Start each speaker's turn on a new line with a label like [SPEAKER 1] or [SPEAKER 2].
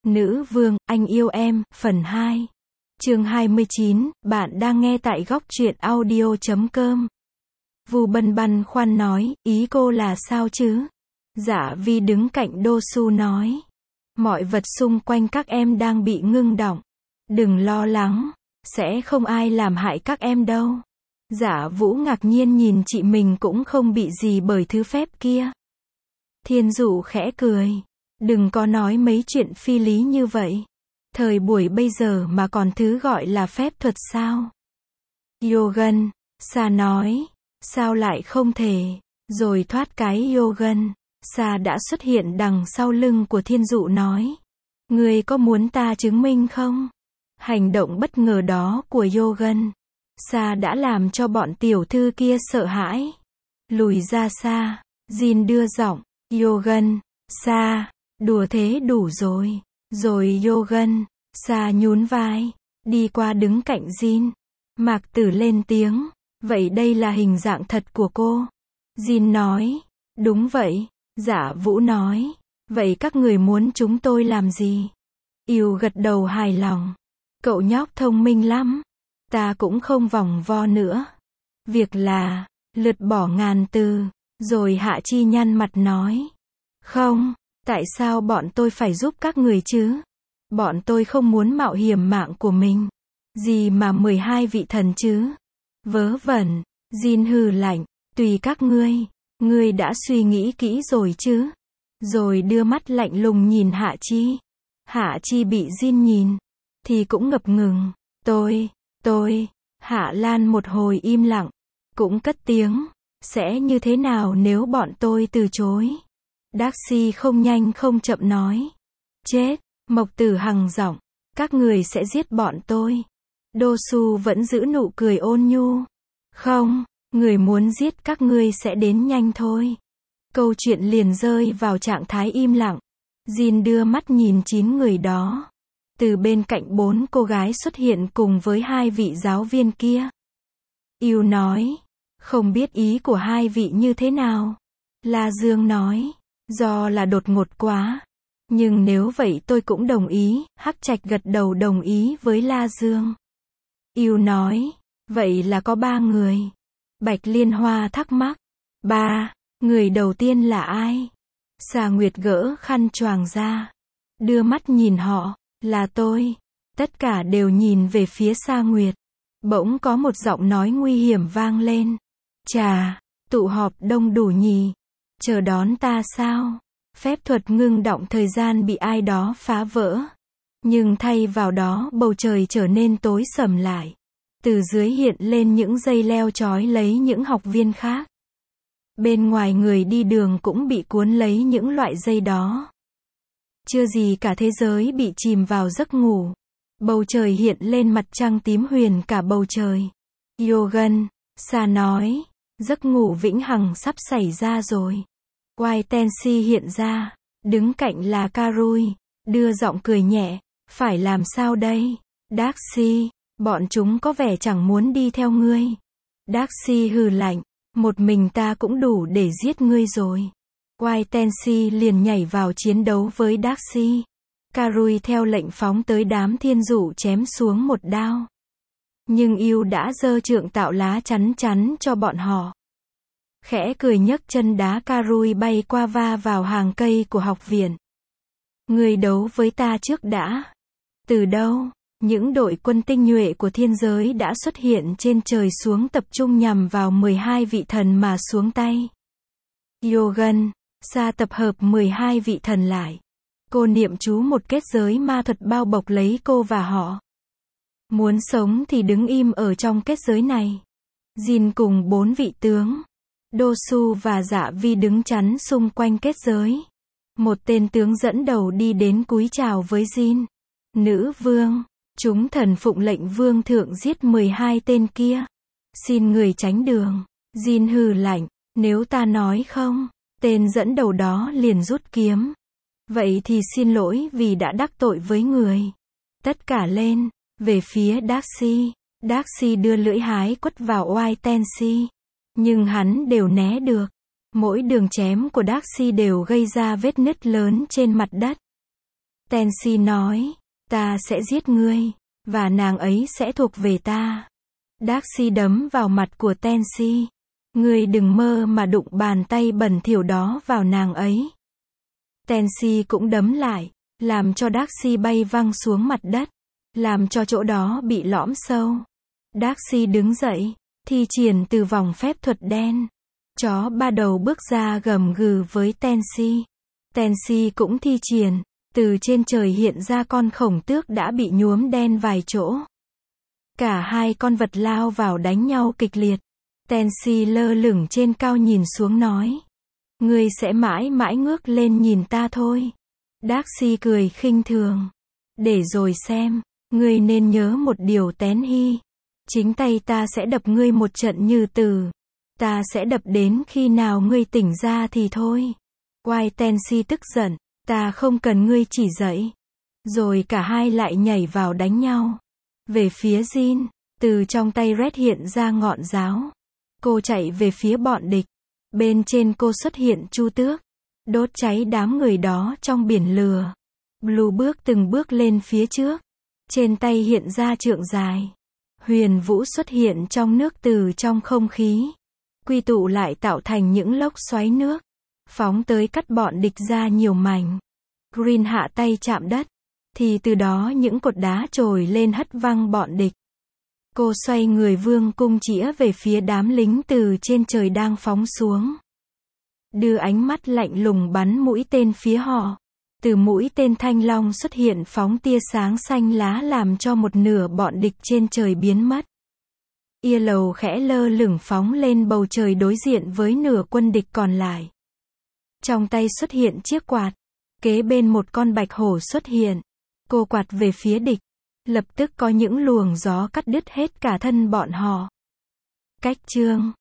[SPEAKER 1] Nữ vương, anh yêu em, phần 2. Chương 29, bạn đang nghe tại góc truyện audio.com. Vu Bân băn khoăn nói, ý cô là sao chứ? Dạ Vi đứng cạnh Đô Su nói. Mọi vật xung quanh các em đang bị ngưng động. Đừng lo lắng, sẽ không ai làm hại các em đâu. Dạ Vũ ngạc nhiên nhìn chị mình cũng không bị gì bởi thứ phép kia. Thiên Dụ khẽ cười. Đừng có nói mấy chuyện phi lý như vậy. Thời buổi bây giờ mà còn thứ gọi là phép thuật sao? Yogan, Sa nói. Sao lại không thể? Rồi thoát cái Yogan. Sa đã xuất hiện đằng sau lưng của Thiên Dụ nói. Ngươi có muốn ta chứng minh không? Hành động bất ngờ đó của Yogan. Sa đã làm cho bọn tiểu thư kia sợ hãi. Lùi ra xa. Jin đưa giọng. Yogan, Sa. Đùa thế đủ rồi. Rồi Yogan, Sa nhún vai. Đi qua đứng cạnh Jin. Mạc Tử lên tiếng. Vậy đây là hình dạng thật của cô. Jin nói. Đúng vậy. Dạ Vũ nói. Vậy các người muốn chúng tôi làm gì? Yêu gật đầu hài lòng. Cậu nhóc thông minh lắm. Ta cũng không vòng vo nữa. Việc là, lượt bỏ ngàn từ. Rồi Hạ Chi nhăn mặt nói. Không, tại sao bọn tôi phải giúp các người chứ? Bọn tôi không muốn mạo hiểm mạng của mình. Gì mà 12 vị thần chứ? Vớ vẩn. Jin hừ lạnh. Tùy các ngươi đã suy nghĩ kỹ rồi chứ? Rồi đưa mắt lạnh lùng nhìn Hạ Chi. Hạ Chi bị Jin nhìn. Thì cũng ngập ngừng. Tôi. Hạ Lan một hồi im lặng. Cũng cất tiếng. Sẽ như thế nào nếu bọn tôi từ chối? Darcy không nhanh không chậm nói. Chết. Mộc Tử Hằng giọng. Các người sẽ giết bọn tôi. Đô Su vẫn giữ nụ cười ôn nhu. Không, người muốn giết các ngươi sẽ đến nhanh thôi. Câu chuyện liền rơi vào trạng thái im lặng. Jin đưa mắt nhìn 9 người đó. Từ bên cạnh 4 cô gái xuất hiện cùng với 2 vị giáo viên kia. Yêu nói. Không biết ý của 2 vị như thế nào. La Dương nói. Do là đột ngột quá. Nhưng nếu vậy tôi cũng đồng ý. Hắc Trạch gật đầu đồng ý với La Dương. Yêu nói. Vậy là có 3 người. Bạch Liên Hoa thắc mắc. 3. Người đầu tiên là ai? Xà Nguyệt gỡ khăn choàng ra. Đưa mắt nhìn họ. Là tôi. Tất cả đều nhìn về phía Sa Nguyệt. Bỗng có một giọng nói nguy hiểm vang lên. Chà, tụ họp đông đủ nhỉ? Chờ đón ta sao? Phép thuật ngưng động thời gian bị ai đó phá vỡ. Nhưng thay vào đó bầu trời trở nên tối sầm lại. Từ dưới hiện lên những dây leo trói lấy những học viên khác. Bên ngoài người đi đường cũng bị cuốn lấy những loại dây đó. Chưa gì cả thế giới bị chìm vào giấc ngủ. Bầu trời hiện lên mặt trăng tím huyền cả bầu trời. Yogan, Sa nói. Giấc ngủ vĩnh hằng sắp xảy ra rồi. White Tensi hiện ra. Đứng cạnh là Karui. Đưa giọng cười nhẹ. Phải làm sao đây? Darcy. Bọn chúng có vẻ chẳng muốn đi theo ngươi. Darcy hừ lạnh. Một mình ta cũng đủ để giết ngươi rồi. White Tensi liền nhảy vào chiến đấu với Darcy. Karui theo lệnh phóng tới đám Thiên Dụ chém xuống một đao. Nhưng yêu đã giơ trượng tạo lá chắn cho bọn họ. Khẽ cười nhấc chân đá Karui bay qua va vào hàng cây của học viện. Ngươi đấu với ta trước đã. Từ đâu? Những đội quân tinh nhuệ của thiên giới đã xuất hiện trên trời xuống tập trung nhằm vào 12 vị thần mà xuống tay. Yogan, Sa tập hợp 12 vị thần lại. Cô niệm chú một kết giới ma thuật bao bọc lấy cô và họ. Muốn sống thì đứng im ở trong kết giới này. Jin cùng 4 vị tướng. Đô Su và Dạ Vi đứng chắn xung quanh kết giới. Một tên tướng dẫn đầu đi đến cúi chào với Jin. Nữ vương. Chúng thần phụng lệnh vương thượng giết 12 tên kia. Xin người tránh đường. Jin hừ lạnh. Nếu ta nói không. Tên dẫn đầu đó liền rút kiếm. Vậy thì xin lỗi vì đã đắc tội với người. Tất cả lên. Về phía Darcy. Darcy đưa lưỡi hái quất vào White Tensi. Nhưng hắn đều né được. Mỗi đường chém của Darcy đều gây ra vết nứt lớn trên mặt đất. Tensi nói, ta sẽ giết ngươi, và nàng ấy sẽ thuộc về ta. Darcy đấm vào mặt của Tensi. Ngươi đừng mơ mà đụng bàn tay bẩn thỉu đó vào nàng ấy. Tensi cũng đấm lại, làm cho Darcy bay văng xuống mặt đất, làm cho chỗ đó bị lõm sâu. Darcy đứng dậy, thi triển từ vòng phép thuật đen. Chó ba đầu bước ra gầm gừ với Tensi. Tensi cũng thi triển, từ trên trời hiện ra con khổng tước đã bị nhuốm đen vài chỗ. Cả hai con vật lao vào đánh nhau kịch liệt. Tensi lơ lửng trên cao nhìn xuống nói, ngươi sẽ mãi mãi ngước lên nhìn ta thôi. Darcy cười khinh thường. Để rồi xem, ngươi nên nhớ một điều Tén Hy. Chính tay ta sẽ đập ngươi một trận như tử. Ta sẽ đập đến khi nào ngươi tỉnh ra thì thôi. White Tensi tức giận, ta không cần ngươi chỉ dạy. Rồi cả hai lại nhảy vào đánh nhau. Về phía Jean, từ trong tay Red hiện ra ngọn giáo. Cô chạy về phía bọn địch. Bên trên cô xuất hiện Chu Tước, đốt cháy đám người đó trong biển lửa. Blue bước từng bước lên phía trước. Trên tay hiện ra trượng dài. Huyền vũ xuất hiện trong nước từ trong không khí. Quy tụ lại tạo thành những lốc xoáy nước. Phóng tới cắt bọn địch ra nhiều mảnh. Green hạ tay chạm đất. Thì từ đó những cột đá trồi lên hất văng bọn địch. Cô xoay người vương cung chĩa về phía đám lính từ trên trời đang phóng xuống. Đưa ánh mắt lạnh lùng bắn mũi tên phía họ. Từ mũi tên thanh long xuất hiện phóng tia sáng xanh lá làm cho một nửa bọn địch trên trời biến mất. Yellow khẽ lơ lửng phóng lên bầu trời đối diện với nửa quân địch còn lại. Trong tay xuất hiện chiếc quạt. Kế bên một con bạch hổ xuất hiện. Cô quạt về phía địch. Lập tức có những luồng gió cắt đứt hết cả thân bọn họ. Cách chương